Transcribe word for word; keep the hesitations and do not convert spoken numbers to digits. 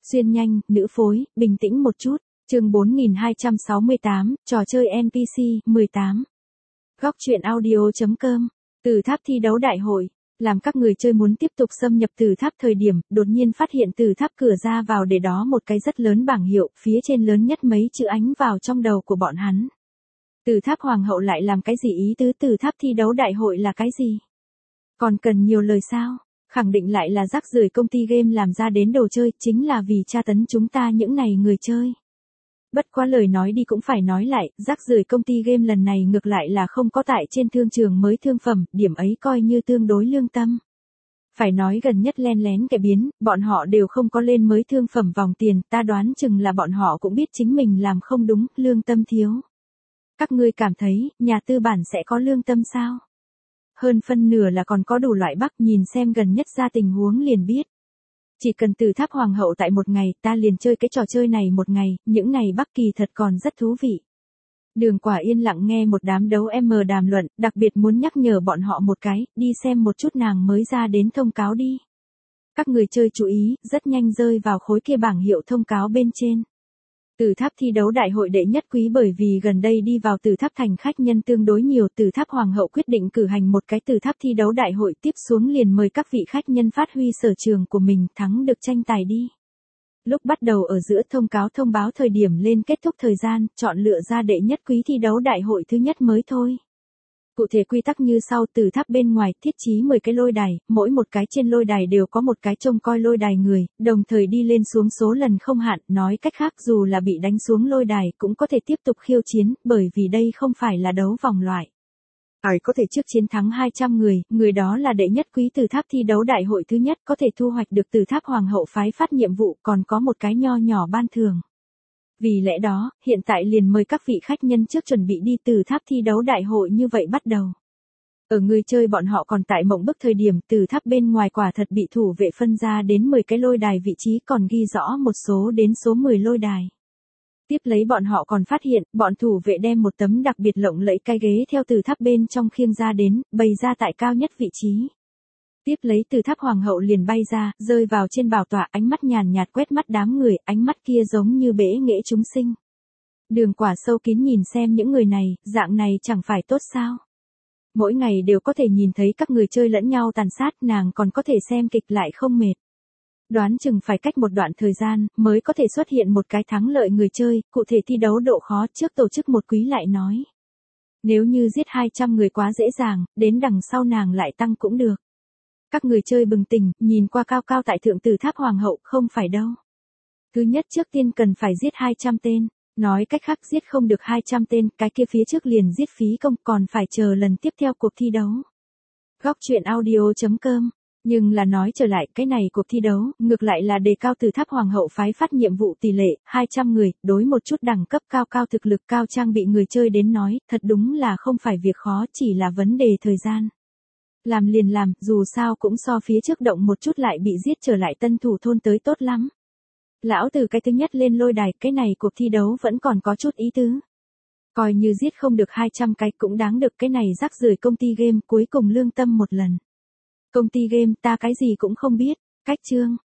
Xuyên nhanh, nữ phối, bình tĩnh một chút. Chương bốn nghìn hai trăm sáu mươi tám, trò chơi en pê xê, mười tám. Góc truyện audio.com. Từ tháp thi đấu đại hội. Làm các người chơi muốn tiếp tục xâm nhập từ tháp thời điểm, đột nhiên phát hiện từ tháp cửa ra vào để đó một cái rất lớn bảng hiệu, phía trên lớn nhất mấy chữ ánh vào trong đầu của bọn hắn. Từ tháp hoàng hậu lại làm cái gì, ý tứ từ tháp thi đấu đại hội là cái gì? Còn cần nhiều lời sao? Khẳng định lại là rác rưởi công ty game làm ra đến đồ chơi, chính là vì tra tấn chúng ta những này người chơi. Bất quá lời nói đi cũng phải nói lại, rác rưởi công ty game lần này ngược lại là không có tại trên thương trường mới thương phẩm, điểm ấy coi như tương đối lương tâm. Phải nói gần nhất len lén kẻ biến, bọn họ đều không có lên mới thương phẩm vòng tiền, ta đoán chừng là bọn họ cũng biết chính mình làm không đúng, lương tâm thiếu. Các ngươi cảm thấy, nhà tư bản sẽ có lương tâm sao? Hơn phân nửa là còn có đủ loại bắc, nhìn xem gần nhất ra tình huống liền biết. Chỉ cần từ tháp hoàng hậu tại một ngày, ta liền chơi cái trò chơi này một ngày, những ngày bắc kỳ thật còn rất thú vị. Đường Quả yên lặng nghe một đám đấu em đàm luận, đặc biệt muốn nhắc nhở bọn họ một cái, đi xem một chút nàng mới ra đến thông cáo đi. Các người chơi chú ý, rất nhanh rơi vào khối kia bảng hiệu thông cáo bên trên. Từ tháp thi đấu đại hội đệ nhất quý, bởi vì gần đây đi vào từ tháp thành khách nhân tương đối nhiều, từ tháp hoàng hậu quyết định cử hành một cái từ tháp thi đấu đại hội, tiếp xuống liền mời các vị khách nhân phát huy sở trường của mình, thắng được tranh tài đi. Lúc bắt đầu ở giữa thông cáo thông báo thời điểm lên kết thúc thời gian, chọn lựa ra đệ nhất quý thi đấu đại hội thứ nhất mới thôi. Cụ thể quy tắc như sau: từ tháp bên ngoài thiết trí mười cái lôi đài, mỗi một cái trên lôi đài đều có một cái trông coi lôi đài người, đồng thời đi lên xuống số lần không hạn, nói cách khác dù là bị đánh xuống lôi đài cũng có thể tiếp tục khiêu chiến, bởi vì đây không phải là đấu vòng loại. Ai có thể trước chiến thắng hai trăm người, người đó là đệ nhất quý từ tháp thi đấu đại hội thứ nhất, có thể thu hoạch được từ tháp hoàng hậu phái phát nhiệm vụ, còn có một cái nho nhỏ ban thưởng. Vì lẽ đó, hiện tại liền mời các vị khách nhân trước chuẩn bị đi từ tháp thi đấu đại hội như vậy bắt đầu. Ở người chơi bọn họ còn tại mộng bức thời điểm, từ tháp bên ngoài quả thật bị thủ vệ phân ra đến mười cái lôi đài, vị trí còn ghi rõ một số đến số mười lôi đài. Tiếp lấy bọn họ còn phát hiện, bọn thủ vệ đem một tấm đặc biệt lộng lẫy cái ghế theo từ tháp bên trong khiêng ra đến, bày ra tại cao nhất vị trí. Tiếp lấy từ tháp hoàng hậu liền bay ra, rơi vào trên bảo tọa, ánh mắt nhàn nhạt quét mắt đám người, ánh mắt kia giống như bẽ nghễ chúng sinh. Đường Quả sâu kín nhìn xem những người này, dạng này chẳng phải tốt sao? Mỗi ngày đều có thể nhìn thấy các người chơi lẫn nhau tàn sát, nàng còn có thể xem kịch lại không mệt. Đoán chừng phải cách một đoạn thời gian, mới có thể xuất hiện một cái thắng lợi người chơi, cụ thể thi đấu độ khó trước tổ chức một quý lại nói. Nếu như giết hai trăm người quá dễ dàng, đến đằng sau nàng lại tăng cũng được. Các người chơi bừng tỉnh, nhìn qua cao cao tại thượng từ tháp hoàng hậu, không phải đâu. Thứ nhất trước tiên cần phải giết hai trăm tên, nói cách khác giết không được hai trăm tên, cái kia phía trước liền giết phí công, còn phải chờ lần tiếp theo cuộc thi đấu. Góc truyện audio.com. Nhưng là nói trở lại, cái này cuộc thi đấu, ngược lại là đề cao từ tháp hoàng hậu phái phát nhiệm vụ tỷ lệ, hai trăm người, đối một chút đẳng cấp cao cao thực lực cao trang bị người chơi đến nói, thật đúng là không phải việc khó, chỉ là vấn đề thời gian. Làm liền làm, dù sao cũng so phía trước động một chút lại bị giết trở lại tân thủ thôn tới tốt lắm. Lão từ cái thứ nhất lên lôi đài, cái này cuộc thi đấu vẫn còn có chút ý tứ. Coi như giết không được hai trăm cái cũng đáng được, cái này rác rưởi công ty game cuối cùng lương tâm một lần. Công ty game ta cái gì cũng không biết, cách chương.